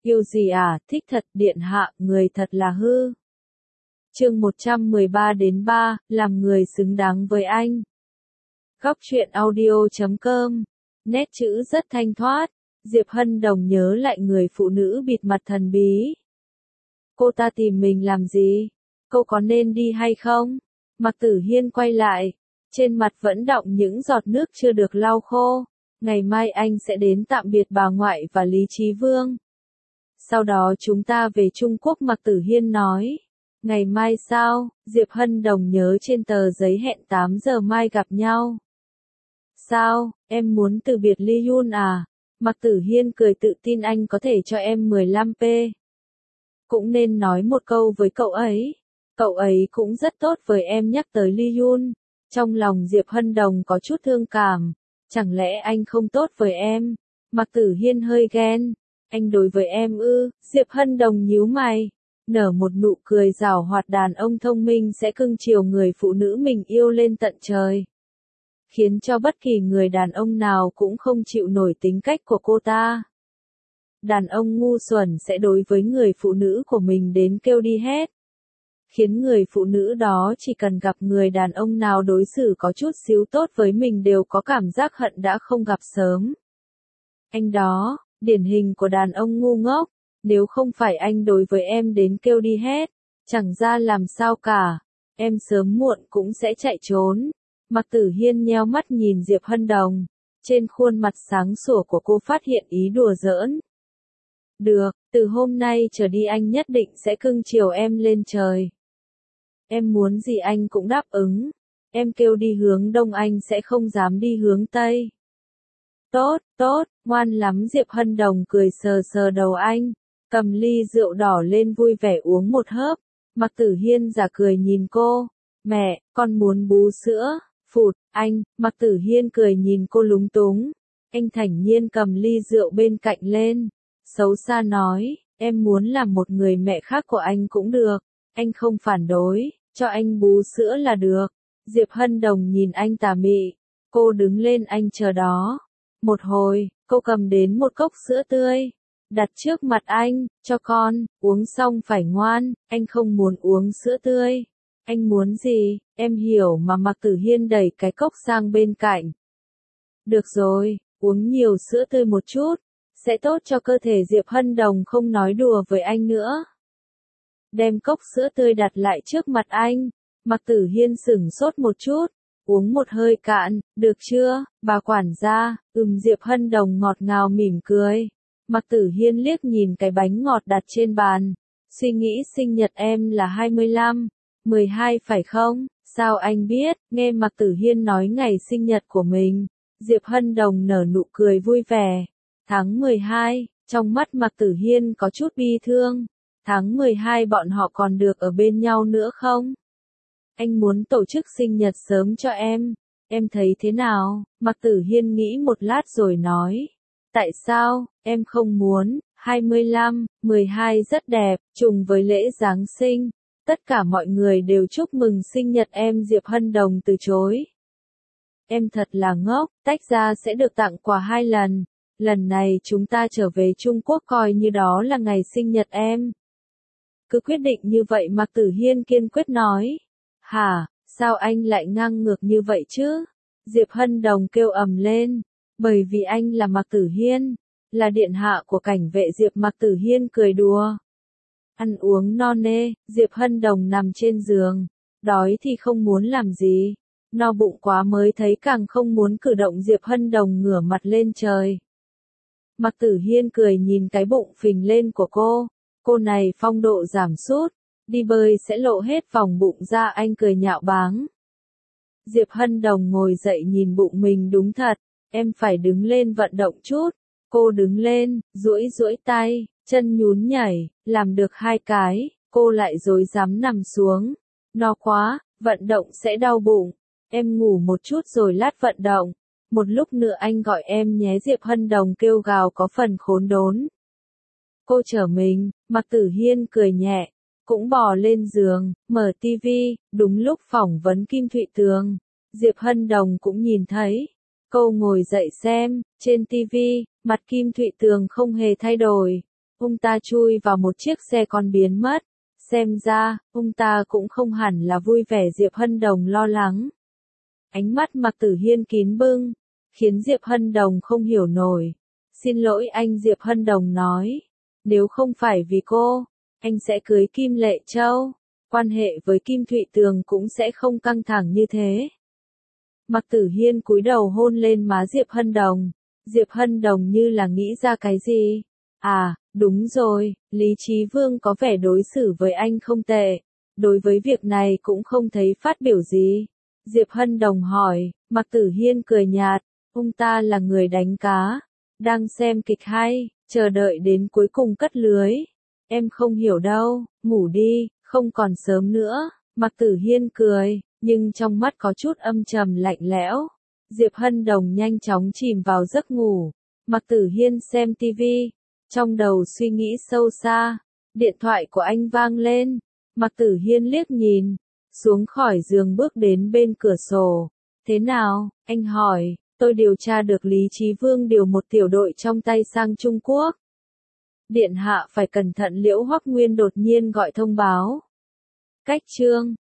Yêu gì à, thích thật, điện hạ, người thật là hư. Chương 113-3, làm người xứng đáng với anh. Góc truyện audio.com. Nét chữ rất thanh thoát. Diệp Hân Đồng nhớ lại người phụ nữ bịt mặt thần bí. Cô ta tìm mình làm gì? Cô có nên đi hay không? Mạc Tử Hiên quay lại. Trên mặt vẫn đọng những giọt nước chưa được lau khô. Ngày mai anh sẽ đến tạm biệt bà ngoại và Lý Chí Vương. Sau đó chúng ta về Trung Quốc, Mạc Tử Hiên nói. Ngày mai sao? Diệp Hân Đồng nhớ trên tờ giấy hẹn 8 giờ mai gặp nhau. Sao, em muốn từ biệt Ly Yun à? Mạc Tử Hiên cười tự tin, anh có thể cho em 15p. Cũng nên nói một câu với cậu ấy cũng rất tốt với em. Nhắc tới Ly Yun, trong lòng Diệp Hân Đồng có chút thương cảm. Chẳng lẽ anh không tốt với em? Mạc Tử Hiên hơi ghen. Anh đối với em ư? Diệp Hân Đồng nhíu mày, nở một nụ cười giảo hoạt. Đàn ông thông minh sẽ cưng chiều người phụ nữ mình yêu lên tận trời, khiến cho bất kỳ người đàn ông nào cũng không chịu nổi tính cách của cô ta. Đàn ông ngu xuẩn sẽ đối với người phụ nữ của mình đến kêu đi hết, khiến người phụ nữ đó chỉ cần gặp người đàn ông nào đối xử có chút xíu tốt với mình đều có cảm giác hận đã không gặp sớm. Anh đó, điển hình của đàn ông ngu ngốc. Nếu không phải anh đối với em đến kêu đi hết, chẳng ra làm sao cả, em sớm muộn cũng sẽ chạy trốn. Mạc Tử Hiên nheo mắt nhìn Diệp Hân Đồng. Trên khuôn mặt sáng sủa của cô phát hiện ý đùa giỡn. Được, từ hôm nay trở đi anh nhất định sẽ cưng chiều em lên trời. Em muốn gì anh cũng đáp ứng. Em kêu đi hướng đông anh sẽ không dám đi hướng tây. Tốt, ngoan lắm. Diệp Hân Đồng cười sờ sờ đầu anh, cầm ly rượu đỏ lên vui vẻ uống một hớp. Mạc Tử Hiên giả cười nhìn cô. Mẹ, con muốn bú sữa. Phụt, anh. Mạc Tử Hiên cười nhìn cô lúng túng. Anh thản nhiên cầm ly rượu bên cạnh lên, xấu xa nói, em muốn làm một người mẹ khác của anh cũng được. Anh không phản đối, cho anh bú sữa là được. Diệp Hân Đồng nhìn anh tà mị. Cô đứng lên, anh chờ đó. Một hồi, cô cầm đến một cốc sữa tươi, đặt trước mặt anh, cho con, uống xong phải ngoan. Anh không muốn uống sữa tươi. Anh muốn gì, em hiểu mà. Mạc Tử Hiên đẩy cái cốc sang bên cạnh. Được rồi, uống nhiều sữa tươi một chút, sẽ tốt cho cơ thể. Diệp Hân Đồng không nói đùa với anh nữa, đem cốc sữa tươi đặt lại trước mặt anh. Mạc Tử Hiên sửng sốt một chút, uống một hơi cạn. Được chưa, bà quản gia? Diệp Hân Đồng ngọt ngào mỉm cười. Mạc Tử Hiên liếc nhìn cái bánh ngọt đặt trên bàn, suy nghĩ sinh nhật em là 25, 12 phải không? Sao anh biết? Nghe Mạc Tử Hiên nói ngày sinh nhật của mình, Diệp Hân Đồng nở nụ cười vui vẻ. Tháng 12, trong mắt Mạc Tử Hiên có chút bi thương. Tháng 12 bọn họ còn được ở bên nhau nữa không? Anh muốn tổ chức sinh nhật sớm cho em thấy thế nào? Mạc Tử Hiên nghĩ một lát rồi nói. Tại sao, em không muốn? 25, 12 rất đẹp, trùng với lễ Giáng sinh. Tất cả mọi người đều chúc mừng sinh nhật em. Diệp Hân Đồng từ chối. Em thật là ngốc, tách ra sẽ được tặng quà 2 lần. Lần này chúng ta trở về Trung Quốc coi như đó là ngày sinh nhật em. Cứ quyết định như vậy. Mạc Tử Hiên kiên quyết nói. Hả, sao anh lại ngang ngược như vậy chứ? Diệp Hân Đồng kêu ầm lên. Bởi vì anh là Mạc Tử Hiên, là điện hạ của cảnh vệ. Mạc Tử Hiên cười đùa. Ăn uống no nê, Diệp Hân Đồng nằm trên giường. Đói thì không muốn làm gì, no bụng quá mới thấy càng không muốn cử động. Diệp Hân Đồng ngửa mặt lên trời. Mạc Tử Hiên cười nhìn cái bụng phình lên của cô. Cô này phong độ giảm sút, đi bơi sẽ lộ hết vòng bụng ra. Anh cười nhạo báng. Diệp Hân Đồng ngồi dậy nhìn bụng mình. Đúng thật, em phải đứng lên vận động chút. Cô đứng lên, duỗi tay, chân nhún nhảy, làm được 2 cái, cô lại rối rắm nằm xuống. No quá, vận động sẽ đau bụng. Em ngủ một chút rồi lát vận động. Một lúc nữa anh gọi em nhé. Diệp Hân Đồng kêu gào có phần khốn đốn. Cô chở mình. Mạc Tử Hiên cười nhẹ, cũng bò lên giường, mở tivi. Đúng lúc phỏng vấn Kim Thụy Tường, Diệp Hân Đồng cũng nhìn thấy. Cô ngồi dậy xem, trên tivi, mặt Kim Thụy Tường không hề thay đổi, ông ta chui vào một chiếc xe con biến mất. Xem ra, ông ta cũng không hẳn là vui vẻ. Diệp Hân Đồng lo lắng. Ánh mắt Mạc Tử Hiên kín bưng, khiến Diệp Hân Đồng không hiểu nổi. Xin lỗi anh, Diệp Hân Đồng nói. Nếu không phải vì cô, anh sẽ cưới Kim Lệ Châu. Quan hệ với Kim Thụy Tường cũng sẽ không căng thẳng như thế. Mạc Tử Hiên cúi đầu hôn lên má Diệp Hân Đồng. Diệp Hân Đồng như là nghĩ ra cái gì. À, đúng rồi, Lý Chí Vương có vẻ đối xử với anh không tệ. Đối với việc này cũng không thấy phát biểu gì. Diệp Hân Đồng hỏi, Mạc Tử Hiên cười nhạt, ông ta là người đánh cá, đang xem kịch hay, chờ đợi đến cuối cùng cất lưới. Em không hiểu đâu, ngủ đi, không còn sớm nữa. Mạc Tử Hiên cười, nhưng trong mắt có chút âm trầm lạnh lẽo. Diệp Hân Đồng nhanh chóng chìm vào giấc ngủ. Mạc Tử Hiên xem tivi, trong đầu suy nghĩ sâu xa. Điện thoại của anh vang lên. Mạc Tử Hiên liếc nhìn, xuống khỏi giường bước đến bên cửa sổ. Thế nào? Anh hỏi. Tôi điều tra được Lý Chí Vương điều một tiểu đội trong tay sang Trung Quốc. Điện hạ phải cẩn thận. Liễu Hoắc Nguyên đột nhiên gọi thông báo. Cách chương